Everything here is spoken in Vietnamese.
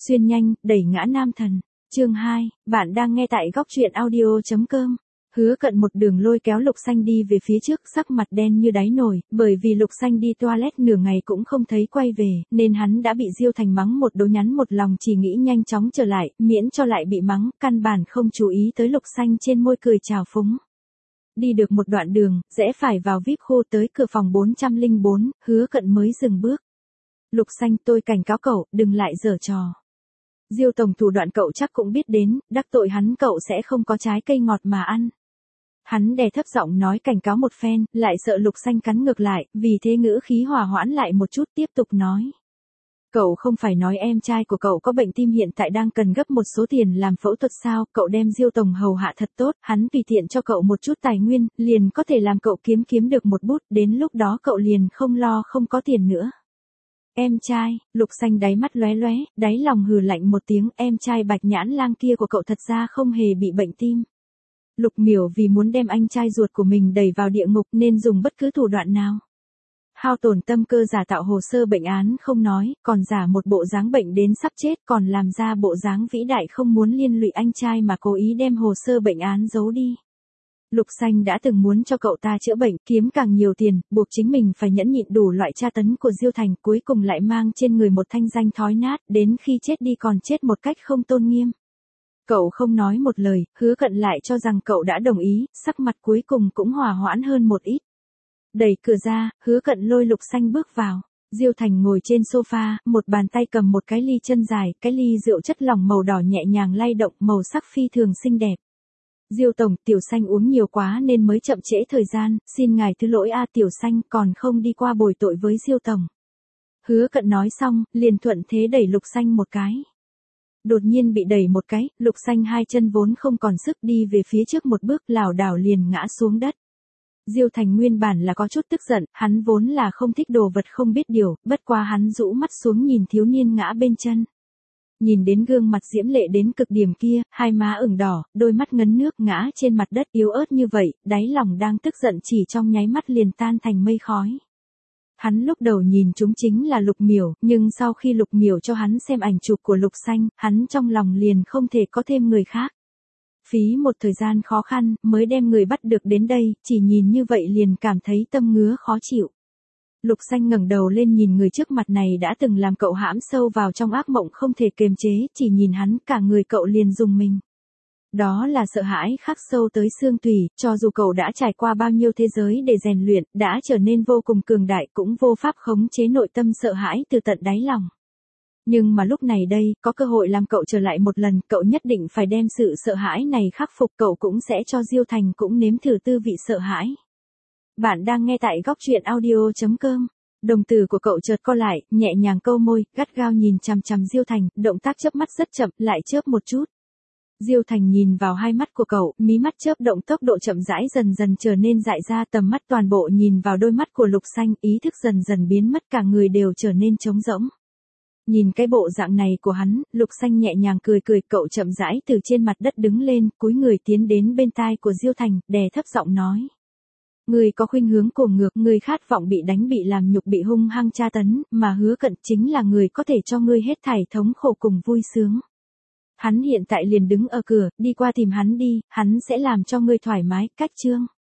Xuyên nhanh, đẩy ngã nam thần. Chương 2, bạn đang nghe tại góc truyện audio.com. Hứa Cận một đường lôi kéo Lục Xanh đi về phía trước, sắc mặt đen như đáy nồi, bởi vì Lục Xanh đi toilet nửa ngày cũng không thấy quay về, nên hắn đã bị Diêu Thành mắng một đố, nhắn một lòng chỉ nghĩ nhanh chóng trở lại, miễn cho lại bị mắng, căn bản không chú ý tới Lục Xanh trên môi cười chào phúng. Đi được một đoạn đường, rẽ phải vào VIP khu, tới cửa phòng 404, Hứa Cận mới dừng bước. Lục Xanh, tôi cảnh cáo cậu, đừng lại giở trò. Diêu tổng thủ đoạn cậu chắc cũng biết đến, đắc tội hắn cậu sẽ không có trái cây ngọt mà ăn. Hắn đè thấp giọng nói cảnh cáo một phen, lại sợ Lục Xanh cắn ngược lại, vì thế ngữ khí hòa hoãn lại một chút, tiếp tục nói. Cậu không phải nói em trai của cậu có bệnh tim, hiện tại đang cần gấp một số tiền làm phẫu thuật sao? Cậu đem Diêu tổng hầu hạ thật tốt, hắn tùy tiện cho cậu một chút tài nguyên, liền có thể làm cậu kiếm được một bút, đến lúc đó cậu liền không lo không có tiền nữa. Em trai, Lục Xanh đáy mắt lóe lóe, đáy lòng hừ lạnh một tiếng, em trai Bạch Nhãn Lang kia của cậu thật ra không hề bị bệnh tim. Lục Miểu vì muốn đem anh trai ruột của mình đẩy vào địa ngục nên dùng bất cứ thủ đoạn nào. Hao tổn tâm cơ giả tạo hồ sơ bệnh án không nói, còn giả một bộ dáng bệnh đến sắp chết, còn làm ra bộ dáng vĩ đại không muốn liên lụy anh trai mà cố ý đem hồ sơ bệnh án giấu đi. Lục Xanh đã từng muốn cho cậu ta chữa bệnh, kiếm càng nhiều tiền, buộc chính mình phải nhẫn nhịn đủ loại tra tấn của Diêu Thành, cuối cùng lại mang trên người một thanh danh thói nát, đến khi chết đi còn chết một cách không tôn nghiêm. Cậu không nói một lời, Hứa Cận lại cho rằng cậu đã đồng ý, sắc mặt cuối cùng cũng hòa hoãn hơn một ít. Đẩy cửa ra, Hứa Cận lôi Lục Xanh bước vào. Diêu Thành ngồi trên sofa, một bàn tay cầm một cái ly chân dài, cái ly rượu chất lỏng màu đỏ nhẹ nhàng lay động, màu sắc phi thường xinh đẹp. Diêu tổng, Tiểu Xanh uống nhiều quá nên mới chậm trễ thời gian, xin ngài thứ lỗi a. Tiểu Xanh còn không đi qua bồi tội với Diêu tổng. Hứa Cận nói xong, liền thuận thế đẩy Lục Xanh một cái. Đột nhiên bị đẩy một cái, Lục Xanh hai chân vốn không còn sức đi về phía trước một bước, lảo đảo liền ngã xuống đất. Diêu Thành nguyên bản là có chút tức giận, hắn vốn là không thích đồ vật không biết điều, bất quá hắn rũ mắt xuống nhìn thiếu niên ngã bên chân. Nhìn đến gương mặt diễm lệ đến cực điểm kia, hai má ửng đỏ, đôi mắt ngấn nước, ngã trên mặt đất yếu ớt như vậy, đáy lòng đang tức giận chỉ trong nháy mắt liền tan thành mây khói. Hắn lúc đầu nhìn chúng chính là Lục Miểu, nhưng sau khi Lục Miểu cho hắn xem ảnh chụp của Lục Xanh, hắn trong lòng liền không thể có thêm người khác. Phí một thời gian khó khăn, mới đem người bắt được đến đây, chỉ nhìn như vậy liền cảm thấy tâm ngứa khó chịu. Lục Xanh ngẩng đầu lên nhìn người trước mặt này đã từng làm cậu hãm sâu vào trong ác mộng không thể kiềm chế, chỉ nhìn hắn cả người cậu liền rùng mình. Đó là sợ hãi khắc sâu tới xương tủy, cho dù cậu đã trải qua bao nhiêu thế giới để rèn luyện, đã trở nên vô cùng cường đại cũng vô pháp khống chế nội tâm sợ hãi từ tận đáy lòng. Nhưng mà lúc này đây, có cơ hội làm cậu trở lại một lần, cậu nhất định phải đem sự sợ hãi này khắc phục, cậu cũng sẽ cho Diêu Thành cũng nếm thử tư vị sợ hãi. Bạn đang nghe tại góc truyện audio.com. Đồng tử của cậu chợt co lại, nhẹ nhàng câu môi, gắt gao nhìn chằm chằm Diêu Thành, động tác chớp mắt rất chậm, lại chớp một chút. Diêu Thành nhìn vào hai mắt của cậu, mí mắt chớp động tốc độ chậm rãi dần dần trở nên dại ra, tầm mắt toàn bộ nhìn vào đôi mắt của Lục Xanh, ý thức dần dần biến mất, cả người đều trở nên trống rỗng. Nhìn cái bộ dạng này của hắn, Lục Xanh nhẹ nhàng cười, cậu chậm rãi từ trên mặt đất đứng lên, cúi người tiến đến bên tai của Diêu Thành, đè thấp giọng nói. Người có khuynh hướng cuồng ngược, người khát vọng bị đánh, bị làm nhục, bị hung hăng tra tấn, mà Hứa Cận chính là người có thể cho ngươi hết thảy thống khổ cùng vui sướng. Hắn hiện tại liền đứng ở cửa, đi qua tìm hắn đi, hắn sẽ làm cho ngươi thoải mái, cách chương.